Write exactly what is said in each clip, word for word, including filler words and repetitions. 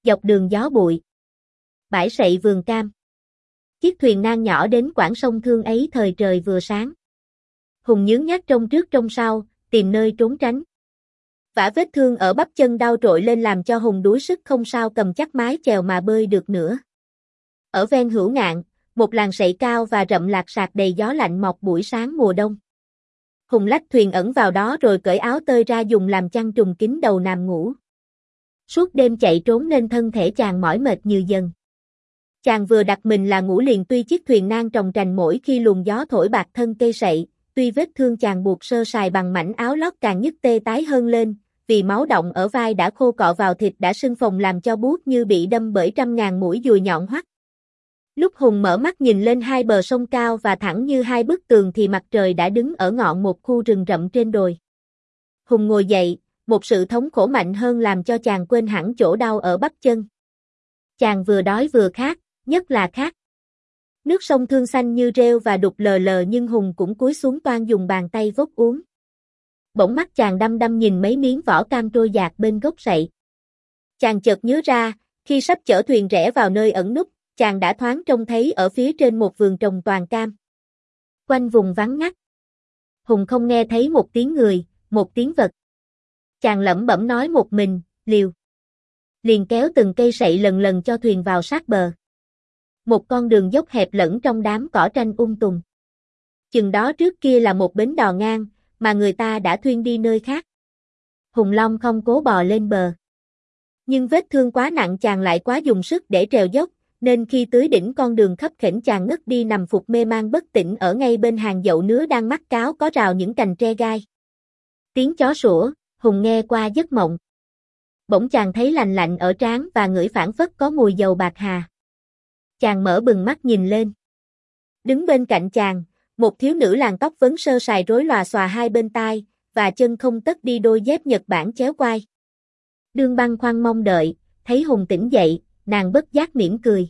Dọc đường gió bụi. Bãi sậy vườn cam. Chiếc thuyền nan nhỏ đến quãng sông Thương ấy thời trời vừa sáng. Hùng nhướng nhác trông trước trông sau, tìm nơi trốn tránh. Vả vết thương ở bắp chân đau trội lên làm cho Hùng đuối sức không sao cầm chắc mái chèo mà bơi được nữa. Ở ven hữu ngạn, một làng sậy cao và rậm lạt sạt đầy gió lạnh mọc buổi sáng mùa đông. Hùng lách thuyền ẩn vào đó rồi cởi áo tơi ra dùng làm chăn trùm kín đầu nằm ngủ. Suốt đêm chạy trốn nên thân thể chàng mỏi mệt như dần. Chàng vừa đặt mình là ngủ liền tuy chiếc thuyền nan trồng trành mỗi khi luồng gió thổi bạc thân cây sậy, tuy vết thương chàng buộc sơ sài bằng mảnh áo lót càng nhức tê tái hơn lên, vì máu động ở vai đã khô cọ vào thịt đã sưng phồng làm cho buốt như bị đâm bởi trăm ngàn mũi dùi nhọn hoắt. Lúc Hùng mở mắt nhìn lên hai bờ sông cao và thẳng như hai bức tường thì mặt trời đã đứng ở ngọn một khu rừng rậm trên đồi. Hùng ngồi dậy, một sự thống khổ mạnh hơn làm cho chàng quên hẳn chỗ đau ở bắp chân. Chàng vừa đói vừa khát, nhất là khát. Nước sông Thương xanh như rêu và đục lờ lờ nhưng Hùng cũng cúi xuống toan dùng bàn tay vốc uống. Bỗng mắt chàng đăm đăm nhìn mấy miếng vỏ cam trôi dạt bên gốc sậy. Chàng chợt nhớ ra, khi sắp chở thuyền rẽ vào nơi ẩn núp, chàng đã thoáng trông thấy ở phía trên một vườn trồng toàn cam. Quanh vùng vắng ngắt. Hùng không nghe thấy một tiếng người, một tiếng vật. Chàng lẩm bẩm nói một mình, liều. Liền kéo từng cây sậy lần lần cho thuyền vào sát bờ. Một con đường dốc hẹp lẫn trong đám cỏ tranh um tùm. Chừng đó trước kia là một bến đò ngang, mà người ta đã thuyên đi nơi khác. Hùng Long không cố bò lên bờ. Nhưng vết thương quá nặng chàng lại quá dùng sức để trèo dốc, nên khi tới đỉnh con đường khấp khểnh chàng ngất đi nằm phục mê man bất tỉnh ở ngay bên hàng dậu nứa đang mắc cáo có rào những cành tre gai. Tiếng chó sủa, Hùng nghe qua giấc mộng. Bỗng chàng thấy lành lạnh ở trán và ngửi phảng phất có mùi dầu bạc hà. Chàng mở bừng mắt nhìn lên. Đứng bên cạnh chàng, một thiếu nữ làn tóc vấn sơ sài rối lòa xòa hai bên tai, và chân không tất đi đôi dép Nhật Bản chéo quai. Đương băn khoăn mong đợi, thấy Hùng tỉnh dậy, nàng bất giác mỉm cười.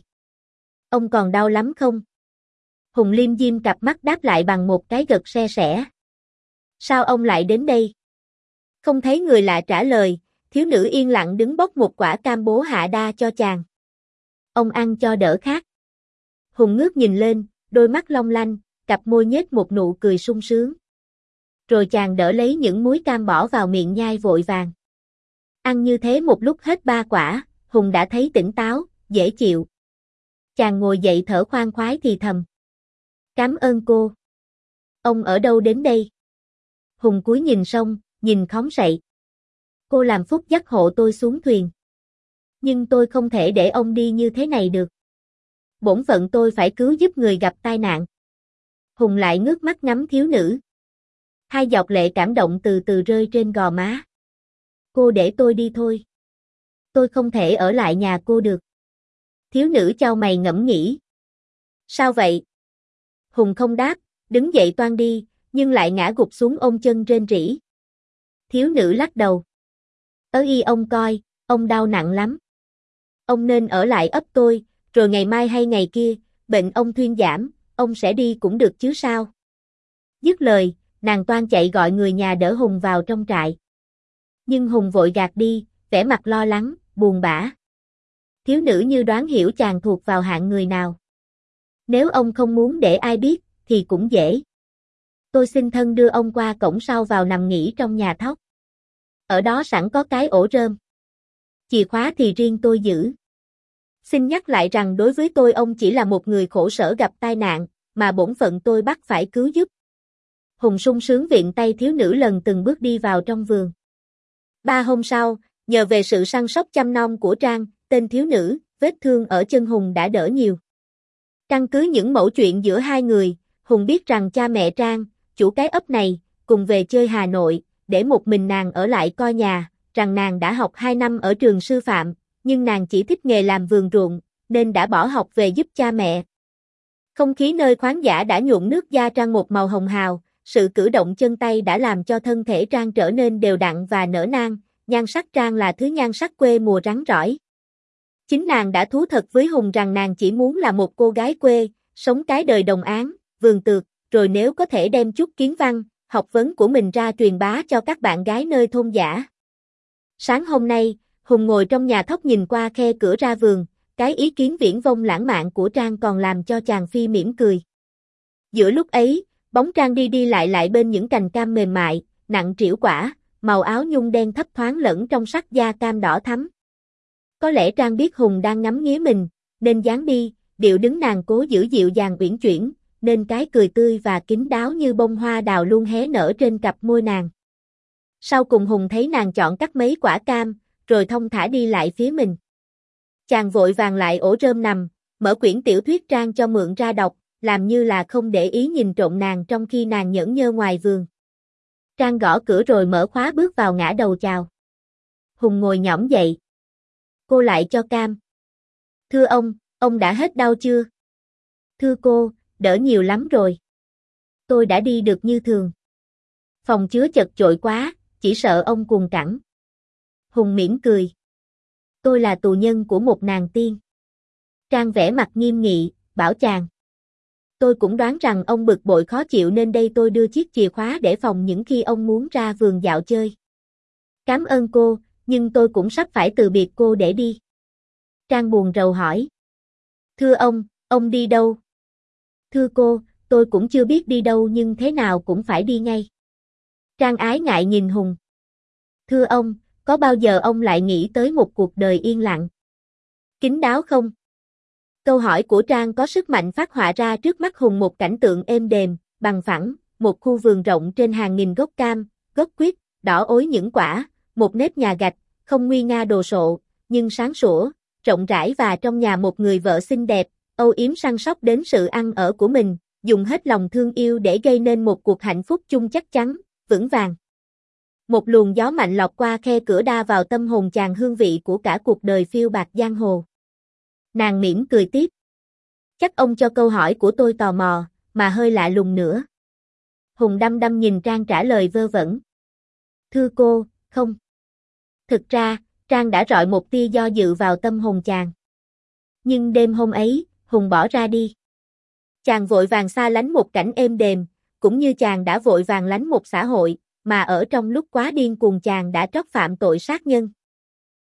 Ông còn đau lắm không? Hùng liêm diêm cặp mắt đáp lại bằng một cái gật se sẻ. Sao ông lại đến đây? Không thấy người lạ trả lời, thiếu nữ yên lặng đứng bóc một quả cam bố hạ đa cho chàng. Ông ăn cho đỡ khát. Hùng ngước nhìn lên, đôi mắt long lanh, cặp môi nhếch một nụ cười sung sướng. Rồi chàng đỡ lấy những múi cam bỏ vào miệng nhai vội vàng. Ăn như thế một lúc hết ba quả, Hùng đã thấy tỉnh táo, dễ chịu. Chàng ngồi dậy thở khoan khoái thì thầm. Cảm ơn cô. Ông ở đâu đến đây? Hùng cúi nhìn sông, nhìn khóm sậy. Cô làm phúc dắt hộ tôi xuống thuyền. Nhưng tôi không thể để ông đi như thế này được. Bổn phận tôi phải cứu giúp người gặp tai nạn. Hùng lại ngước mắt ngắm thiếu nữ. Hai giọt lệ cảm động từ từ rơi trên gò má. Cô để tôi đi thôi. Tôi không thể ở lại nhà cô được. Thiếu nữ chau mày ngẫm nghĩ. Sao vậy? Hùng không đáp, đứng dậy toan đi, nhưng lại ngã gục xuống ôm chân rên rỉ. Thiếu nữ lắc đầu. Ớ y ông coi, ông đau nặng lắm. Ông nên ở lại ấp tôi, rồi ngày mai hay ngày kia, bệnh ông thuyên giảm, ông sẽ đi cũng được chứ sao? Dứt lời, nàng toan chạy gọi người nhà đỡ Hùng vào trong trại. Nhưng Hùng vội gạt đi, vẻ mặt lo lắng, buồn bã. Thiếu nữ như đoán hiểu chàng thuộc vào hạng người nào. Nếu ông không muốn để ai biết, thì cũng dễ. Tôi xin thân đưa ông qua cổng sau vào nằm nghỉ trong nhà thóc. Ở đó sẵn có cái ổ rơm. Chìa khóa thì riêng tôi giữ. Xin nhắc lại rằng đối với tôi ông chỉ là một người khổ sở gặp tai nạn, mà bổn phận tôi bắt phải cứu giúp. Hùng sung sướng viện tay thiếu nữ lần từng bước đi vào trong vườn. Ba hôm sau, nhờ về sự săn sóc chăm nom của Trang, tên thiếu nữ, vết thương ở chân Hùng đã đỡ nhiều. Căn cứ những mẩu chuyện giữa hai người, Hùng biết rằng cha mẹ Trang, chủ cái ấp này, cùng về chơi Hà Nội, để một mình nàng ở lại coi nhà, rằng nàng đã học hai năm ở trường sư phạm, nhưng nàng chỉ thích nghề làm vườn ruộng, nên đã bỏ học về giúp cha mẹ. Không khí nơi khoáng dã đã nhuộm nước da Trang một màu hồng hào, sự cử động chân tay đã làm cho thân thể Trang trở nên đều đặn và nở nang, nhan sắc Trang là thứ nhan sắc quê mùa rắn rỏi. Chính nàng đã thú thật với Hùng rằng nàng chỉ muốn là một cô gái quê, sống cái đời đồng áng, vườn tược, rồi nếu có thể đem chút kiến văn, học vấn của mình ra truyền bá cho các bạn gái nơi thôn dã. Sáng hôm nay, Hùng ngồi trong nhà thóc nhìn qua khe cửa ra vườn, cái ý kiến viển vông lãng mạn của Trang còn làm cho chàng phi mỉm cười. Giữa lúc ấy, bóng Trang đi đi lại lại bên những cành cam mềm mại, nặng trĩu quả, màu áo nhung đen thấp thoáng lẫn trong sắc da cam đỏ thắm. Có lẽ Trang biết Hùng đang ngắm nghía mình, nên dáng đi, điệu đứng nàng cố giữ dịu dàng uyển chuyển, nên cái cười tươi và kín đáo như bông hoa đào luôn hé nở trên cặp môi nàng. Sau cùng Hùng thấy nàng chọn cắt mấy quả cam, rồi thong thả đi lại phía mình. Chàng vội vàng lại ổ rơm nằm, mở quyển tiểu thuyết Trang cho mượn ra đọc, làm như là không để ý nhìn trộm nàng trong khi nàng nhởn nhơ ngoài vườn. Trang gõ cửa rồi mở khóa bước vào ngã đầu chào. Hùng ngồi nhõm dậy. Cô lại cho cam. Thưa ông, ông đã hết đau chưa? Thưa cô, đỡ nhiều lắm rồi. Tôi đã đi được như thường. Phòng chứa chật chội quá, chỉ sợ ông cuồng cẳng. Hùng mỉm cười. Tôi là tù nhân của một nàng tiên. Trang vẻ mặt nghiêm nghị, bảo chàng. Tôi cũng đoán rằng ông bực bội khó chịu nên đây tôi đưa chiếc chìa khóa để phòng những khi ông muốn ra vườn dạo chơi. Cảm ơn cô, nhưng tôi cũng sắp phải từ biệt cô để đi. Trang buồn rầu hỏi. Thưa ông, ông đi đâu? Thưa cô, tôi cũng chưa biết đi đâu nhưng thế nào cũng phải đi ngay. Trang ái ngại nhìn Hùng. Thưa ông, có bao giờ ông lại nghĩ tới một cuộc đời yên lặng, kín đáo không? Câu hỏi của Trang có sức mạnh phát họa ra trước mắt Hùng một cảnh tượng êm đềm, bằng phẳng, một khu vườn rộng trên hàng nghìn gốc cam, gốc quýt, đỏ ối những quả, một nếp nhà gạch, không nguy nga đồ sộ, nhưng sáng sủa, rộng rãi và trong nhà một người vợ xinh đẹp, âu yếm săn sóc đến sự ăn ở của mình, dùng hết lòng thương yêu để gây nên một cuộc hạnh phúc chung chắc chắn, vững vàng. Một luồng gió mạnh lọt qua khe cửa đa vào tâm hồn chàng hương vị của cả cuộc đời phiêu bạt giang hồ. Nàng mỉm cười tiếp. Chắc ông cho câu hỏi của tôi tò mò, mà hơi lạ lùng nữa. Hùng đăm đăm nhìn Trang trả lời vơ vẩn. Thưa cô, không. Thực ra, Trang đã rọi một tia do dự vào tâm hồn chàng. Nhưng đêm hôm ấy, Hùng bỏ ra đi. Chàng vội vàng xa lánh một cảnh êm đềm, cũng như chàng đã vội vàng lánh một xã hội, mà ở trong lúc quá điên cuồng chàng đã trót phạm tội sát nhân.